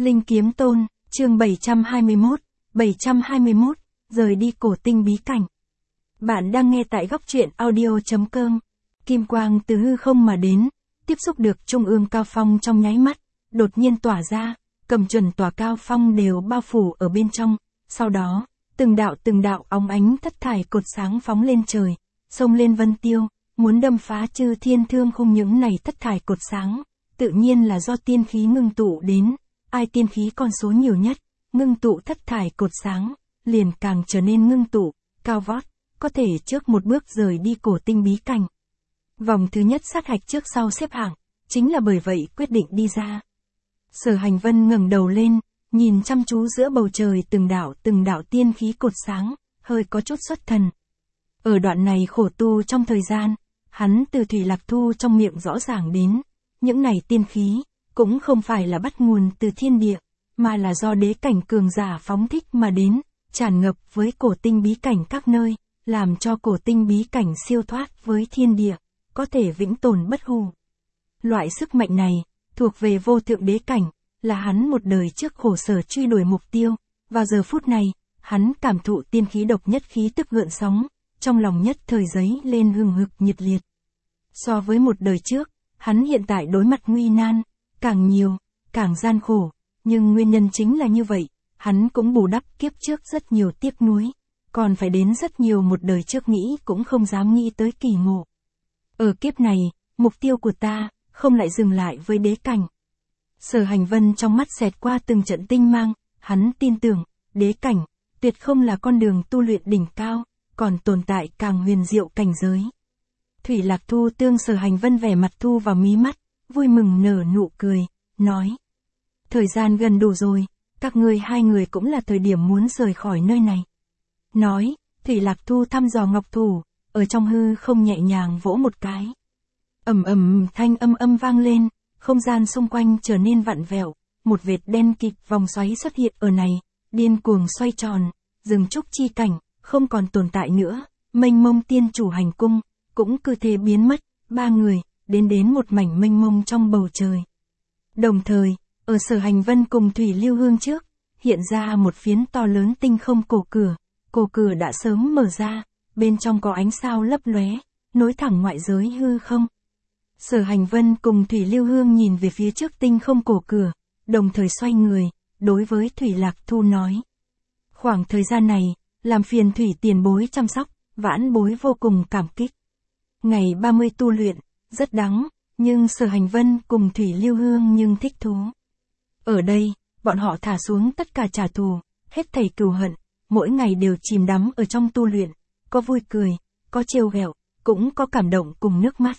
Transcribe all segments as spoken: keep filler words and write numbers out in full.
Linh Kiếm Tôn, chương bảy trăm hai mươi mốt, bảy trăm hai mươi mốt, rời đi cổ tinh bí cảnh. Bạn đang nghe tại góc truyện audio.com. Kim quang từ hư không mà đến, tiếp xúc được trung ương cao phong trong nháy mắt, đột nhiên tỏa ra, cầm chuẩn tòa cao phong đều bao phủ ở bên trong, sau đó, từng đạo từng đạo óng ánh thất thải cột sáng phóng lên trời, xông lên vân tiêu, muốn đâm phá chư thiên thương khung. Những này thất thải cột sáng, tự nhiên là do tiên khí ngưng tụ đến, ai tiên khí con số nhiều nhất, ngưng tụ thất thải cột sáng, liền càng trở nên ngưng tụ, cao vót, có thể trước một bước rời đi cổ tinh bí cảnh. Vòng thứ nhất sát hạch trước sau xếp hạng, chính là bởi vậy quyết định đi ra. Sở Hành Vân ngẩng đầu lên, nhìn chăm chú giữa bầu trời từng đạo từng đạo tiên khí cột sáng, hơi có chút xuất thần. Ở đoạn này khổ tu trong thời gian, hắn từ Thủy Lạc Thu trong miệng rõ ràng đến, những này tiên khí, cũng không phải là bắt nguồn từ thiên địa, mà là do đế cảnh cường giả phóng thích mà đến, tràn ngập với cổ tinh bí cảnh các nơi, làm cho cổ tinh bí cảnh siêu thoát với thiên địa, có thể vĩnh tồn bất hủ. Loại sức mạnh này, thuộc về vô thượng đế cảnh, là hắn một đời trước khổ sở truy đuổi mục tiêu, vào giờ phút này, hắn cảm thụ tiên khí độc nhất khí tức gợn sóng, trong lòng nhất thời giấy lên hừng hực nhiệt liệt. So với một đời trước, hắn hiện tại đối mặt nguy nan, càng nhiều, càng gian khổ, nhưng nguyên nhân chính là như vậy, hắn cũng bù đắp kiếp trước rất nhiều tiếc nuối, còn phải đến rất nhiều một đời trước nghĩ cũng không dám nghĩ tới kỳ ngộ. Ở kiếp này, mục tiêu của ta, không lại dừng lại với đế cảnh. Sở Hành Vân trong mắt xẹt qua từng trận tinh mang, hắn tin tưởng, đế cảnh, tuyệt không là con đường tu luyện đỉnh cao, còn tồn tại càng huyền diệu cảnh giới. Thủy Lạc Thu tương Sở Hành Vân vẻ mặt thu vào mí mắt, vui mừng nở nụ cười, nói. Thời gian gần đủ rồi, các ngươi hai người cũng là thời điểm muốn rời khỏi nơi này. Nói, Thủy Lạc Thu thăm dò ngọc thủ, ở trong hư không nhẹ nhàng vỗ một cái. Ầm ầm thanh âm âm vang lên, không gian xung quanh trở nên vặn vẹo, một vệt đen kịt vòng xoáy xuất hiện ở này, điên cuồng xoay tròn, rừng trúc chi cảnh, không còn tồn tại nữa, mênh mông tiên chủ hành cung, cũng cứ thế biến mất, ba người, đến đến một mảnh mênh mông trong bầu trời. Đồng thời, ở Sở Hành Vân cùng Thủy Lưu Hương trước, hiện ra một phiến to lớn tinh không cổ cửa, cổ cửa đã sớm mở ra, bên trong có ánh sao lấp lóe, nối thẳng ngoại giới hư không. Sở Hành Vân cùng Thủy Lưu Hương nhìn về phía trước tinh không cổ cửa, đồng thời xoay người, đối với Thủy Lạc Thu nói. Khoảng thời gian này, làm phiền Thủy tiền bối chăm sóc, vãn bối vô cùng cảm kích. Ngày ba mươi tu luyện, rất đắng, nhưng Sở Hành Vân cùng Thủy Lưu Hương nhưng thích thú. Ở đây, bọn họ thả xuống tất cả trả thù, hết thảy cừu hận, mỗi ngày đều chìm đắm ở trong tu luyện, có vui cười, có trêu ghẹo, cũng có cảm động cùng nước mắt.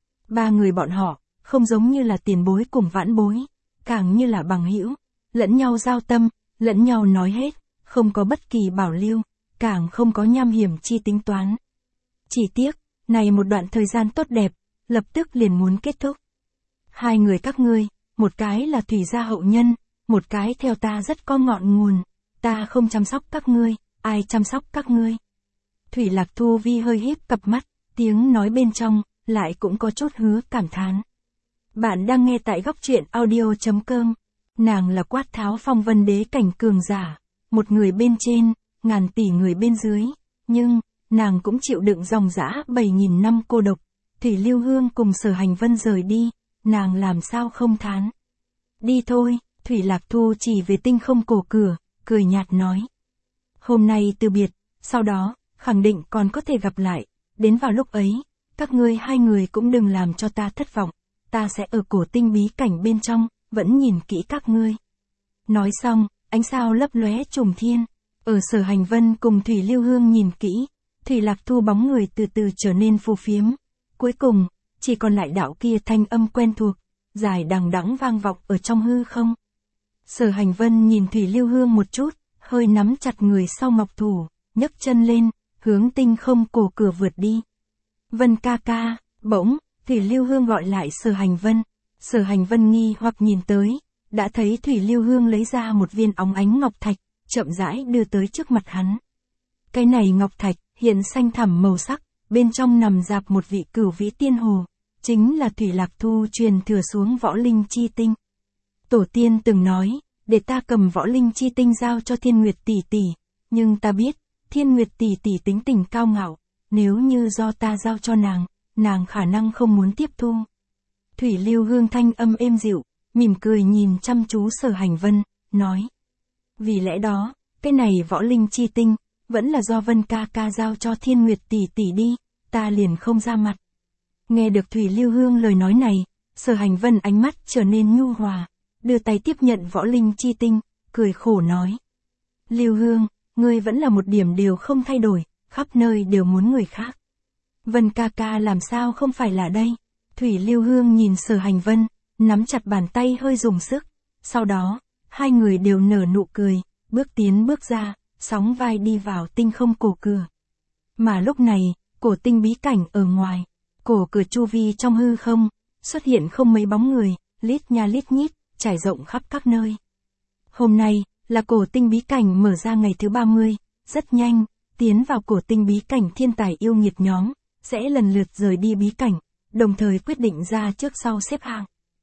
Ba người bọn họ, không giống như là tiền bối cùng vãn bối, càng như là bằng hữu, lẫn nhau giao tâm, lẫn nhau nói hết, không có bất kỳ bảo lưu, càng không có nham hiểm chi tính toán. Chỉ tiếc, này một đoạn thời gian tốt đẹp, lập tức liền muốn kết thúc. Hai người các ngươi, một cái là Thủy gia hậu nhân, một cái theo ta rất có ngọn nguồn, ta không chăm sóc các ngươi, ai chăm sóc các ngươi. Thủy Lạc Thu vi hơi híp cặp mắt, tiếng nói bên trong, lại cũng có chút hứa cảm thán. Bạn đang nghe tại góc truyện audio.com, nàng là Quát Tháo Phong Vân đế cảnh cường giả, một người bên trên, ngàn tỷ người bên dưới, nhưng, nàng cũng chịu đựng dòng dã bảy nghìn năm cô độc, Thủy Lưu Hương cùng Sở Hành Vân rời đi, nàng làm sao không thán. Đi thôi, Thủy Lạc Thu chỉ về tinh không cổ cửa, cười nhạt nói. Hôm nay từ biệt, sau đó, khẳng định còn có thể gặp lại, đến vào lúc ấy, các ngươi hai người cũng đừng làm cho ta thất vọng, ta sẽ ở cổ tinh bí cảnh bên trong, vẫn nhìn kỹ các ngươi. Nói xong, ánh sao lấp lóe trùng thiên, ở Sở Hành Vân cùng Thủy Lưu Hương nhìn kỹ, Thủy Lạc Thu bóng người từ từ trở nên phù phiếm, cuối cùng, chỉ còn lại đạo kia thanh âm quen thuộc, dài đằng đẵng vang vọng ở trong hư không. Sở Hành Vân nhìn Thủy Lưu Hương một chút, hơi nắm chặt người sau ngọc thủ, nhấc chân lên, hướng tinh không cổ cửa vượt đi. Vân ca ca, bỗng, Thủy Lưu Hương gọi lại Sở Hành Vân. Sở Hành Vân nghi hoặc nhìn tới, đã thấy Thủy Lưu Hương lấy ra một viên óng ánh ngọc thạch, chậm rãi đưa tới trước mặt hắn. Cái này ngọc thạch, hiện xanh thẳm màu sắc, bên trong nằm dạp một vị cửu vĩ tiên hồ, chính là Thủy Lạc Thu truyền thừa xuống võ linh chi tinh. Tổ tiên từng nói, để ta cầm võ linh chi tinh giao cho Thiên Nguyệt tỷ tỷ, nhưng ta biết, Thiên Nguyệt tỷ tỷ tính tình cao ngạo, nếu như do ta giao cho nàng, nàng khả năng không muốn tiếp thu. Thủy Lưu Hương thanh âm êm dịu, mỉm cười nhìn chăm chú Sở Hành Vân, nói. Vì lẽ đó, cái này võ linh chi tinh, vẫn là do Vân ca ca giao cho Thiên Nguyệt tỷ tỷ đi, ta liền không ra mặt. Nghe được Thủy Lưu Hương lời nói này, Sở Hành Vân ánh mắt trở nên nhu hòa, đưa tay tiếp nhận võ linh chi tinh, cười khổ nói. Lưu Hương, ngươi vẫn là một điểm đều không thay đổi, khắp nơi đều muốn người khác. Vân ca ca làm sao không phải là đây? Thủy Lưu Hương nhìn Sở Hành Vân, nắm chặt bàn tay hơi dùng sức, sau đó, hai người đều nở nụ cười, bước tiến bước ra, sóng vai đi vào tinh không cổ cửa. Mà lúc này, cổ tinh bí cảnh ở ngoài, cổ cửa chu vi trong hư không, xuất hiện không mấy bóng người, lít nha lít nhít, trải rộng khắp các nơi. Hôm nay, là cổ tinh bí cảnh mở ra ngày thứ ba mươi, rất nhanh, tiến vào cổ tinh bí cảnh thiên tài yêu nghiệt nhóm, sẽ lần lượt rời đi bí cảnh, đồng thời quyết định ra trước sau xếp hạng.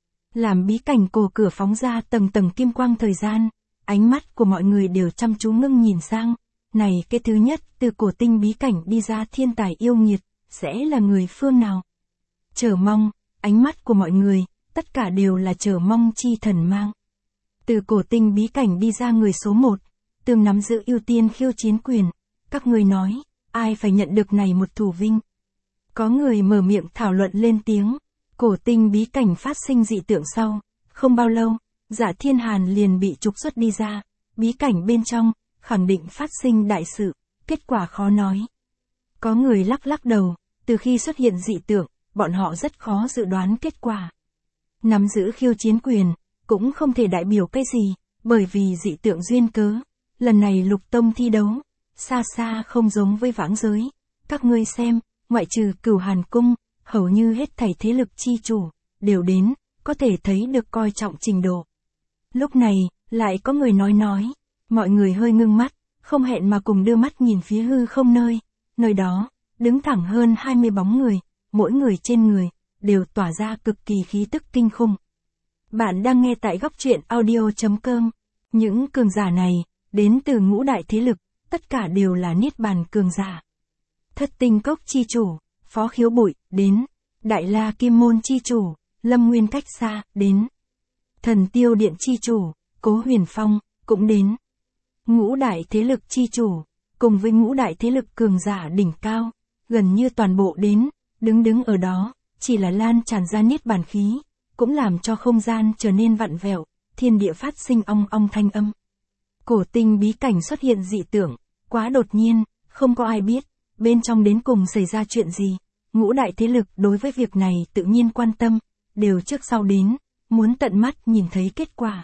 Làm bí cảnh cổ cửa phóng ra tầng tầng kim quang thời gian, ánh mắt của mọi người đều chăm chú ngưng nhìn sang, này cái thứ nhất từ cổ tinh bí cảnh đi ra thiên tài yêu nghiệt, sẽ là người phương nào? Chờ mong, ánh mắt của mọi người, tất cả đều là chờ mong chi thần mang. Từ cổ tinh bí cảnh đi ra người số một, từng nắm giữ ưu tiên khiêu chiến quyền, các người nói, ai phải nhận được này một thủ vinh? Có người mở miệng thảo luận lên tiếng, cổ tinh bí cảnh phát sinh dị tượng sau, không bao lâu, Dạ Thiên Hàn liền bị trục xuất đi ra, bí cảnh bên trong, khẳng định phát sinh đại sự, kết quả khó nói. Có người lắc lắc đầu, từ khi xuất hiện dị tượng, bọn họ rất khó dự đoán kết quả. Nắm giữ khiêu chiến quyền, cũng không thể đại biểu cái gì, bởi vì dị tượng duyên cớ. Lần này Lục Tông thi đấu, xa xa không giống với vãng giới. Các ngươi xem, ngoại trừ Cửu Hàn Cung, hầu như hết thảy thế lực chi chủ, đều đến, có thể thấy được coi trọng trình độ. Lúc này, lại có người nói nói, mọi người hơi ngưng mắt, không hẹn mà cùng đưa mắt nhìn phía hư không nơi, nơi đó, đứng thẳng hơn hai mươi bóng người, mỗi người trên người, đều tỏa ra cực kỳ khí tức kinh khủng. Bạn đang nghe tại góc truyện audio chấm com. Những cường giả này, đến từ ngũ đại thế lực, tất cả đều là niết bàn cường giả. Thất tinh cốc chi chủ, Phó Khiếu Bụi, đến. Đại La Kim Môn chi chủ, Lâm Nguyên Cách Xa, đến. Thần Tiêu Điện chi chủ, Cố Huyền Phong, cũng đến. Ngũ đại thế lực chi chủ, cùng với ngũ đại thế lực cường giả đỉnh cao, gần như toàn bộ đến, đứng đứng ở đó, chỉ là lan tràn ra niết bàn khí, cũng làm cho không gian trở nên vặn vẹo, thiên địa phát sinh ong ong thanh âm. Cổ tinh bí cảnh xuất hiện dị tượng, quá đột nhiên, không có ai biết, bên trong đến cùng xảy ra chuyện gì. Ngũ đại thế lực đối với việc này tự nhiên quan tâm, đều trước sau đến, muốn tận mắt nhìn thấy kết quả.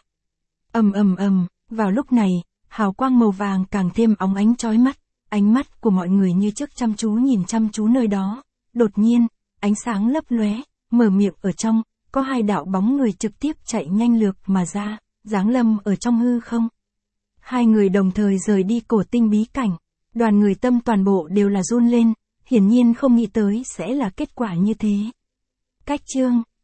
Ầm ầm ầm, vào lúc này, hào quang màu vàng càng thêm óng ánh chói mắt, ánh mắt của mọi người như trước chăm chú nhìn chăm chú nơi đó. Đột nhiên, ánh sáng lấp lóe, mở miệng ở trong, có hai đạo bóng người trực tiếp chạy nhanh lược mà ra, giáng lâm ở trong hư không. Hai người đồng thời rời đi cổ tinh bí cảnh, đoàn người tâm toàn bộ đều là run lên, hiển nhiên không nghĩ tới sẽ là kết quả như thế. Cách chương